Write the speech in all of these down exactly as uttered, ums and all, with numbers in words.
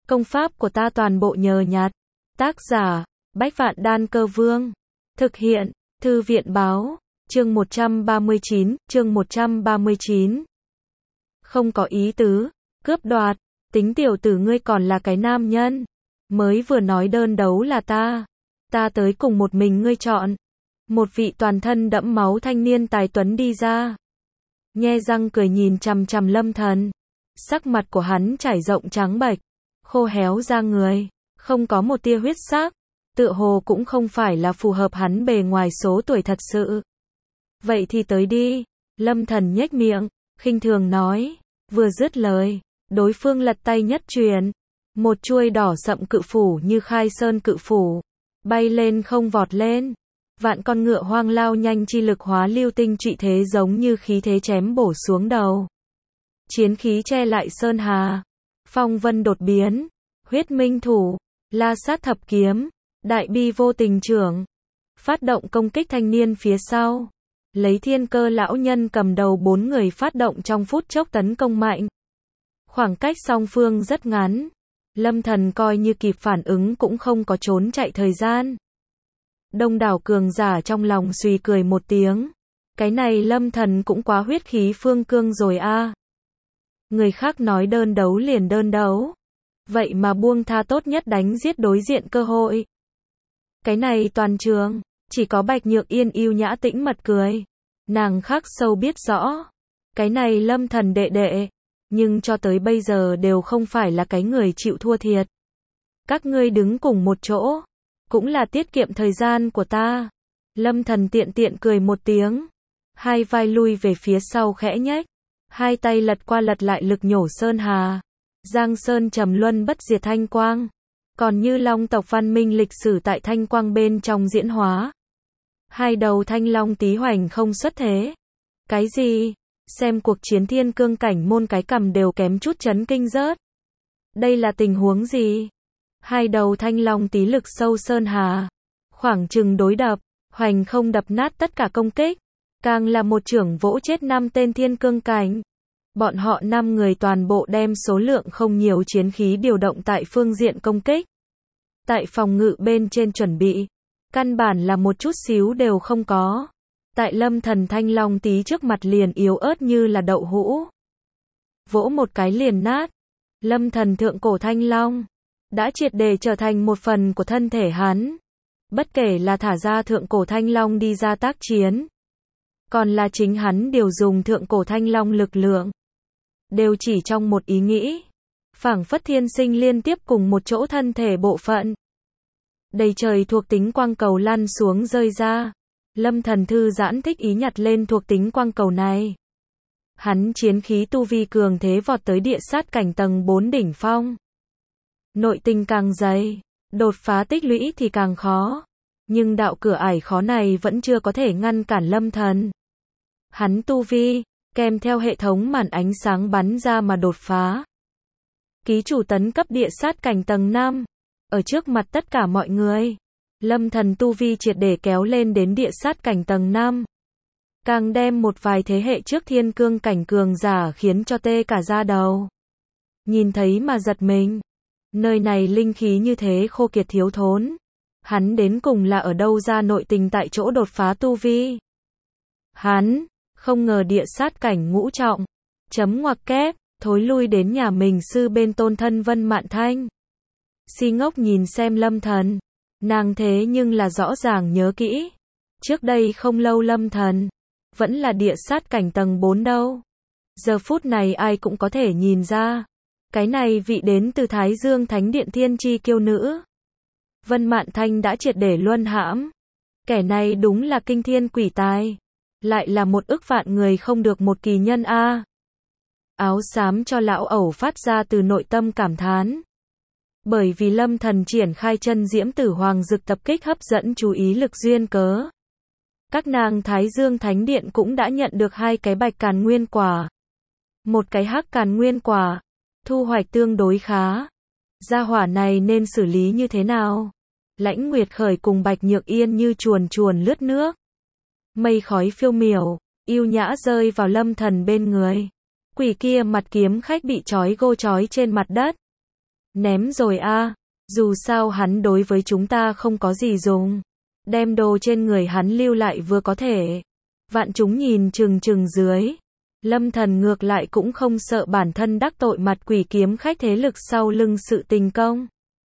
Công pháp của ta toàn bộ nhờ nhặt. Tác giả, Bách Vạn Đan Cơ Vương. Thực hiện, Thư viện Báo. Chương một trăm ba mươi chín, chương một trăm ba mươi chín. Không có ý tứ, cướp đoạt, tính tiểu tử ngươi còn là cái nam nhân. Mới vừa nói đơn đấu là ta. Ta tới cùng một mình ngươi chọn. Một vị toàn thân đẫm máu thanh niên tài tuấn đi ra. Nhe răng cười nhìn chằm chằm Lâm Thần. Sắc mặt của hắn trải rộng trắng bệch, khô héo ra người, không có một tia huyết sắc, tựa hồ cũng không phải là phù hợp hắn bề ngoài số tuổi thật sự. Vậy thì tới đi, Lâm Thần nhếch miệng, khinh thường nói, vừa dứt lời, đối phương lật tay nhất truyền, một chuôi đỏ sậm cự phủ như khai sơn cự phủ, bay lên không vọt lên. Vạn con ngựa hoang lao nhanh chi lực hóa lưu tinh trụy thế giống như khí thế chém bổ xuống đầu. Chiến khí che lại sơn hà, phong vân đột biến, huyết minh thủ, la sát thập kiếm, đại bi vô tình trưởng, phát động công kích thanh niên phía sau. Lấy thiên cơ lão nhân cầm đầu bốn người phát động trong phút chốc tấn công mạnh. Khoảng cách song phương rất ngắn, Lâm Thần coi như kịp phản ứng cũng không có trốn chạy thời gian. Đông đảo cường giả trong lòng suy cười một tiếng. Cái này Lâm Thần cũng quá huyết khí phương cương rồi a. Người khác nói đơn đấu liền đơn đấu. Vậy mà buông tha tốt nhất đánh giết đối diện cơ hội. Cái này toàn trường, chỉ có Bạch Nhược Yên yêu nhã tĩnh mật cười. Nàng khắc sâu biết rõ. Cái này Lâm Thần đệ đệ. Nhưng cho tới bây giờ đều không phải là cái người chịu thua thiệt. Các ngươi đứng cùng một chỗ. Cũng là tiết kiệm thời gian của ta. Lâm Thần tiện tiện cười một tiếng. Hai vai lui về phía sau khẽ nhếch. Hai tay lật qua lật lại lực nhổ sơn hà. Giang sơn trầm luân bất diệt thanh quang. Còn như long tộc văn minh lịch sử tại thanh quang bên trong diễn hóa. Hai đầu thanh long tí hoành không xuất thế. Cái gì? Xem cuộc chiến thiên cương cảnh môn cái cầm đều kém chút chấn kinh rớt. Đây là tình huống gì? Hai đầu thanh long tí lực sâu sơn hà. Khoảng chừng đối đập, hoành không đập nát tất cả công kích. Càng là một trưởng vỗ chết năm tên thiên cương cảnh. Bọn họ năm người toàn bộ đem số lượng không nhiều chiến khí điều động tại phương diện công kích. Tại phòng ngự bên trên chuẩn bị. Căn bản là một chút xíu đều không có. Tại Lâm Thần thanh long tí trước mặt liền yếu ớt như là đậu hũ. Vỗ một cái liền nát. Lâm Thần thượng cổ thanh long. Đã triệt để trở thành một phần của thân thể hắn. Bất kể là thả ra thượng cổ thanh long đi ra tác chiến. Còn là chính hắn điều dùng thượng cổ thanh long lực lượng. Đều chỉ trong một ý nghĩ. Phảng phất thiên sinh liên tiếp cùng một chỗ thân thể bộ phận. Đầy trời thuộc tính quang cầu lăn xuống rơi ra. Lâm Thần thư giãn thích ý nhặt lên thuộc tính quang cầu này. Hắn chiến khí tu vi cường thế vọt tới địa sát cảnh tầng bốn đỉnh phong. Nội tình càng dày, đột phá tích lũy thì càng khó. Nhưng đạo cửa ải khó này vẫn chưa có thể ngăn cản Lâm Thần. Hắn tu vi, kèm theo hệ thống màn ánh sáng bắn ra mà đột phá. Ký chủ tấn cấp địa sát cảnh tầng năm. Ở trước mặt tất cả mọi người, Lâm Thần tu vi triệt để kéo lên đến địa sát cảnh tầng năm. Càng đem một vài thế hệ trước thiên cương cảnh cường giả khiến cho tê cả da đầu. Nhìn thấy mà giật mình. Nơi này linh khí như thế khô kiệt thiếu thốn. Hắn đến cùng là ở đâu ra nội tình tại chỗ đột phá tu vi. Hắn, không ngờ địa sát cảnh ngũ trọng. Chấm ngoặc kép, thối lui đến nhà mình sư bên tôn thân Vân Mạn Thanh. Si ngốc nhìn xem Lâm Thần. Nàng thế nhưng là rõ ràng nhớ kỹ. Trước đây không lâu Lâm Thần vẫn là địa sát cảnh tầng bốn đâu. Giờ phút này ai cũng có thể nhìn ra. Cái này vị đến từ Thái Dương Thánh Điện thiên chi kiêu nữ. Vân Mạn Thanh đã triệt để luân hãm. Kẻ này đúng là kinh thiên quỷ tài. Lại là một ức vạn người không được một kỳ nhân a. Áo xám cho lão ẩu phát ra từ nội tâm cảm thán. Bởi vì Lâm Thần triển khai chân diễm tử hoàng dực tập kích hấp dẫn chú ý lực duyên cớ. Các nàng Thái Dương Thánh Điện cũng đã nhận được hai cái bạch càn nguyên quả. Một cái hắc càn nguyên quả. Thu hoạch tương đối khá. Gia hỏa này nên xử lý như thế nào? Lãnh Nguyệt Khởi cùng Bạch Nhược Yên như chuồn chuồn lướt nước. Mây khói phiêu miểu, yêu nhã rơi vào Lâm Thần bên người. Quỷ kia mặt kiếm khách bị trói gô trói trên mặt đất. Ném rồi a, dù sao hắn đối với chúng ta không có gì dùng. Đem đồ trên người hắn lưu lại vừa có thể. Vạn chúng nhìn chừng chừng dưới. Lâm Thần ngược lại cũng không sợ bản thân đắc tội mặt quỷ kiếm khách thế lực sau lưng sự tình công.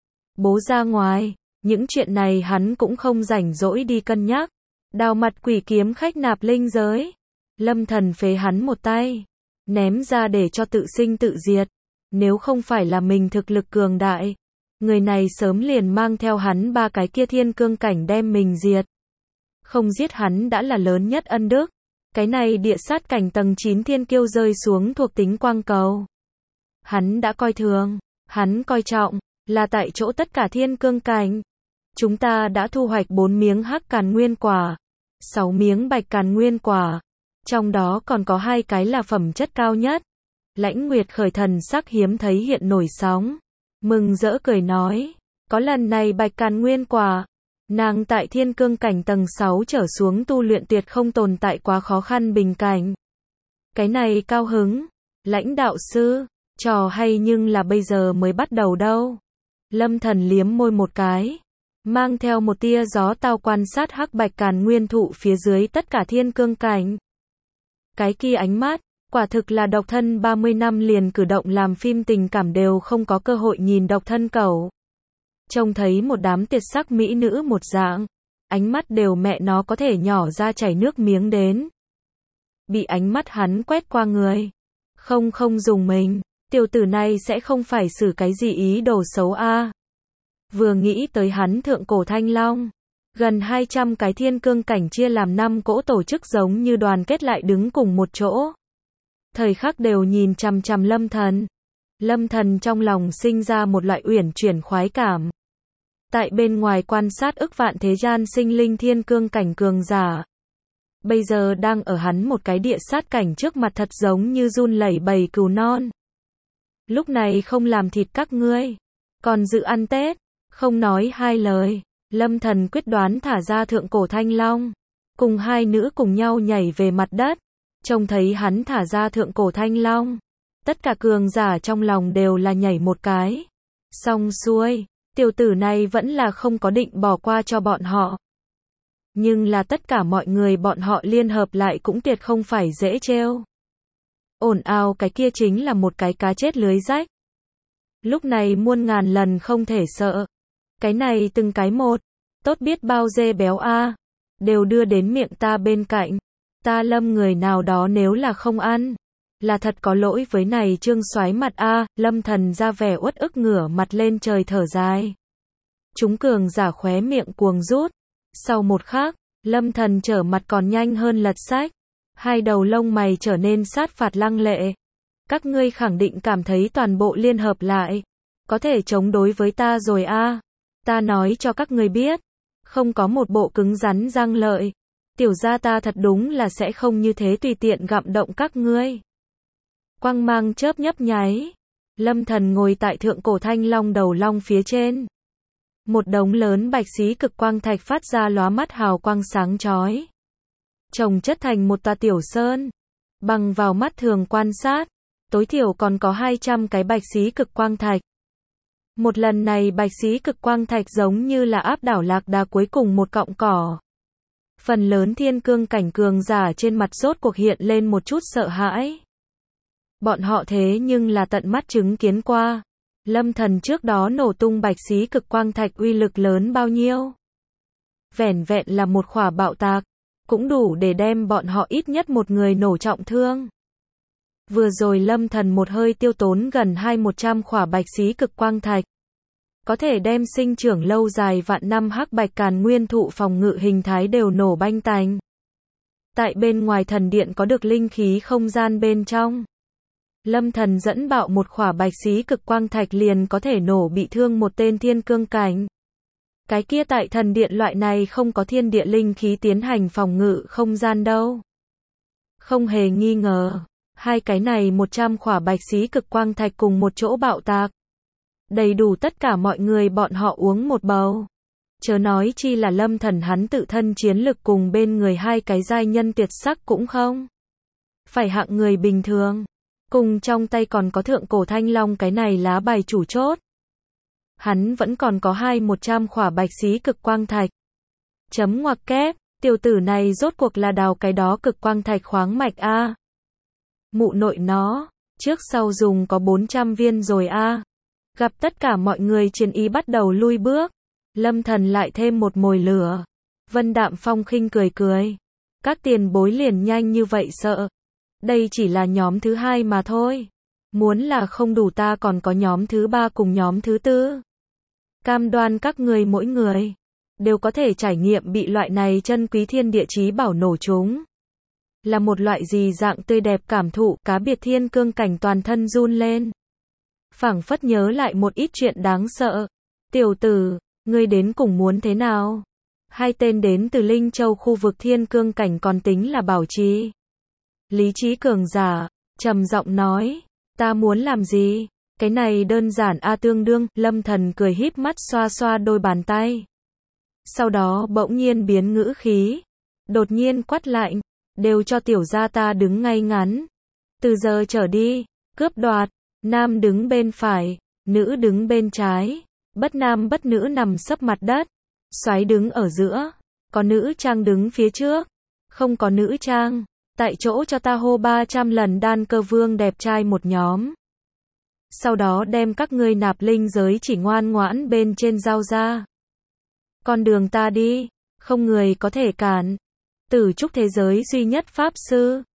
Bố ra ngoài, những chuyện này hắn cũng không rảnh rỗi đi cân nhắc. Đào mặt quỷ kiếm khách nạp linh giới. Lâm Thần phế hắn một tay. Ném ra để cho tự sinh tự diệt. Nếu không phải là mình thực lực cường đại, người này sớm liền mang theo hắn ba cái kia thiên cương cảnh đem mình diệt. Không giết hắn đã là lớn nhất ân đức. Cái này địa sát cảnh tầng chín thiên kiêu rơi xuống thuộc tính quang cầu. Hắn đã coi thường, hắn coi trọng, là tại chỗ tất cả thiên cương cảnh. Chúng ta đã thu hoạch bốn miếng hắc càn nguyên quả, sáu miếng bạch càn nguyên quả. Trong đó còn có hai cái là phẩm chất cao nhất. Lãnh Nguyệt khởi thần sắc hiếm thấy hiện nổi sóng. Mừng rỡ cười nói, có lần này bạch càn nguyên quả. Nàng tại thiên cương cảnh tầng sáu trở xuống tu luyện tuyệt không tồn tại quá khó khăn bình cảnh. Cái này cao hứng. Lãnh đạo sư, trò hay nhưng là bây giờ mới bắt đầu đâu. Lâm Thần liếm môi một cái. Mang theo một tia gió tao quan sát hắc bạch càn nguyên thụ phía dưới tất cả thiên cương cảnh. Cái kia ánh mắt, quả thực là độc thân ba mươi năm liền cử động làm phim tình cảm đều không có cơ hội nhìn độc thân cẩu. Trông thấy một đám tuyệt sắc mỹ nữ một dạng, ánh mắt đều mẹ nó có thể nhỏ ra chảy nước miếng đến. Bị ánh mắt hắn quét qua người. Không không dùng mình, tiểu tử này sẽ không phải xử cái gì ý đồ xấu a. À. Vừa nghĩ tới hắn thượng cổ thanh long, gần hai trăm cái thiên cương cảnh chia làm năm cỗ tổ chức giống như đoàn kết lại đứng cùng một chỗ. Thời khắc đều nhìn chằm chằm Lâm Thần. Lâm Thần trong lòng sinh ra một loại uyển chuyển khoái cảm. Tại bên ngoài quan sát ức vạn thế gian sinh linh thiên cương cảnh cường giả. Bây giờ đang ở hắn một cái địa sát cảnh trước mặt thật giống như run lẩy bẩy cừu non. Lúc này không làm thịt các ngươi, còn dự ăn Tết, không nói hai lời. Lâm Thần quyết đoán thả ra thượng cổ thanh long, cùng hai nữ cùng nhau nhảy về mặt đất. Trông thấy hắn thả ra thượng cổ thanh long, tất cả cường giả trong lòng đều là nhảy một cái. Xong xuôi, tiểu tử này vẫn là không có định bỏ qua cho bọn họ. Nhưng là tất cả mọi người bọn họ liên hợp lại cũng tuyệt không phải dễ trêu. Ồn ào cái kia chính là một cái cá chết lưới rách. Lúc này muôn ngàn lần không thể sợ. Cái này từng cái một, tốt biết bao dê béo a, đều đưa đến miệng ta bên cạnh. Ta Lâm người nào đó nếu là không ăn, là thật có lỗi với này trương soái mặt a. Lâm Thần ra vẻ uất ức ngửa mặt lên trời thở dài. Chúng cường giả khóe miệng cuồng rút. Sau một khắc, Lâm Thần trở mặt còn nhanh hơn lật sách. Hai đầu lông mày trở nên sát phạt lăng lệ. Các ngươi khẳng định cảm thấy toàn bộ liên hợp lại có thể chống đối với ta rồi a. Ta nói cho các ngươi biết, không có một bộ cứng rắn răng lợi, tiểu gia ta thật đúng là sẽ không như thế tùy tiện gặm động các ngươi. Quang mang chớp nhấp nháy, Lâm Thần ngồi tại thượng cổ thanh long đầu long phía trên. Một đống lớn bạch xí cực quang thạch phát ra lóa mắt hào quang sáng chói, chồng chất thành một tòa tiểu sơn. Bằng vào mắt thường quan sát, tối thiểu còn có hai trăm cái bạch xí cực quang thạch. Một lần này bạch xí cực quang thạch giống như là áp đảo lạc đà cuối cùng một cọng cỏ. Phần lớn thiên cương cảnh cường giả trên mặt rốt cuộc hiện lên một chút sợ hãi. Bọn họ thế nhưng là tận mắt chứng kiến qua. Lâm Thần trước đó nổ tung bạch xí cực quang thạch uy lực lớn bao nhiêu. Vẻn vẹn là một khỏa bạo tạc, cũng đủ để đem bọn họ ít nhất một người nổ trọng thương. Vừa rồi Lâm Thần một hơi tiêu tốn gần hai một trăm khỏa bạch xí cực quang thạch. Có thể đem sinh trưởng lâu dài vạn năm hắc bạch càn nguyên thụ phòng ngự hình thái đều nổ banh tành. Tại bên ngoài thần điện có được linh khí không gian bên trong. Lâm Thần dẫn bạo một khỏa bạch xí cực quang thạch liền có thể nổ bị thương một tên thiên cương cảnh. Cái kia tại thần điện loại này không có thiên địa linh khí tiến hành phòng ngự không gian đâu. Không hề nghi ngờ, hai cái này một trăm khỏa bạch xí cực quang thạch cùng một chỗ bạo tạc. Đầy đủ tất cả mọi người bọn họ uống một bầu. Chớ nói chi là Lâm Thần hắn tự thân chiến lực cùng bên người hai cái giai nhân tuyệt sắc cũng không phải hạng người bình thường. Cùng trong tay còn có thượng cổ thanh long cái này lá bài chủ chốt. hắn vẫn còn có hai một trăm khỏa bạch xí cực quang thạch. Chấm ngoặc kép, tiểu tử này rốt cuộc là đào cái đó cực quang thạch khoáng mạch a. Mụ nội nó, trước sau dùng có bốn trăm viên rồi a. Gặp tất cả mọi người chiến ý bắt đầu lui bước, Lâm Thần lại thêm một mồi lửa. Vân Đạm Phong khinh cười cười. Các tiền bối liền nhanh như vậy sợ. Đây chỉ là nhóm thứ hai mà thôi. Muốn là không đủ ta còn có nhóm thứ ba cùng nhóm thứ tư. Cam đoan các người mỗi người đều có thể trải nghiệm bị loại này chân quý thiên địa chí bảo nổ chúng. Là một loại gì dạng tươi đẹp cảm thụ, cá biệt thiên cương cảnh toàn thân run lên. Phảng phất nhớ lại một ít chuyện đáng sợ. Tiểu tử, ngươi đến cùng muốn thế nào? Hai tên đến từ Linh Châu khu vực thiên cương cảnh còn tính là bảo trì. Lý trí cường giả, trầm giọng nói, ta muốn làm gì? Cái này đơn giản a tương đương, Lâm Thần cười híp mắt xoa xoa đôi bàn tay. Sau đó bỗng nhiên biến ngữ khí, đột nhiên quát lạnh, đều cho tiểu gia ta đứng ngay ngắn. Từ giờ trở đi, cướp đoạt, nam đứng bên phải, nữ đứng bên trái, bất nam bất nữ nằm sấp mặt đất, soái đứng ở giữa, có nữ trang đứng phía trước, không có nữ trang, tại chỗ cho ta hô ba trăm lần đan cơ vương đẹp trai một nhóm. Sau đó đem các ngươi nạp linh giới chỉ ngoan ngoãn bên trên giao ra. Con đường ta đi, không người có thể cản. Tử trúc thế giới duy nhất pháp sư,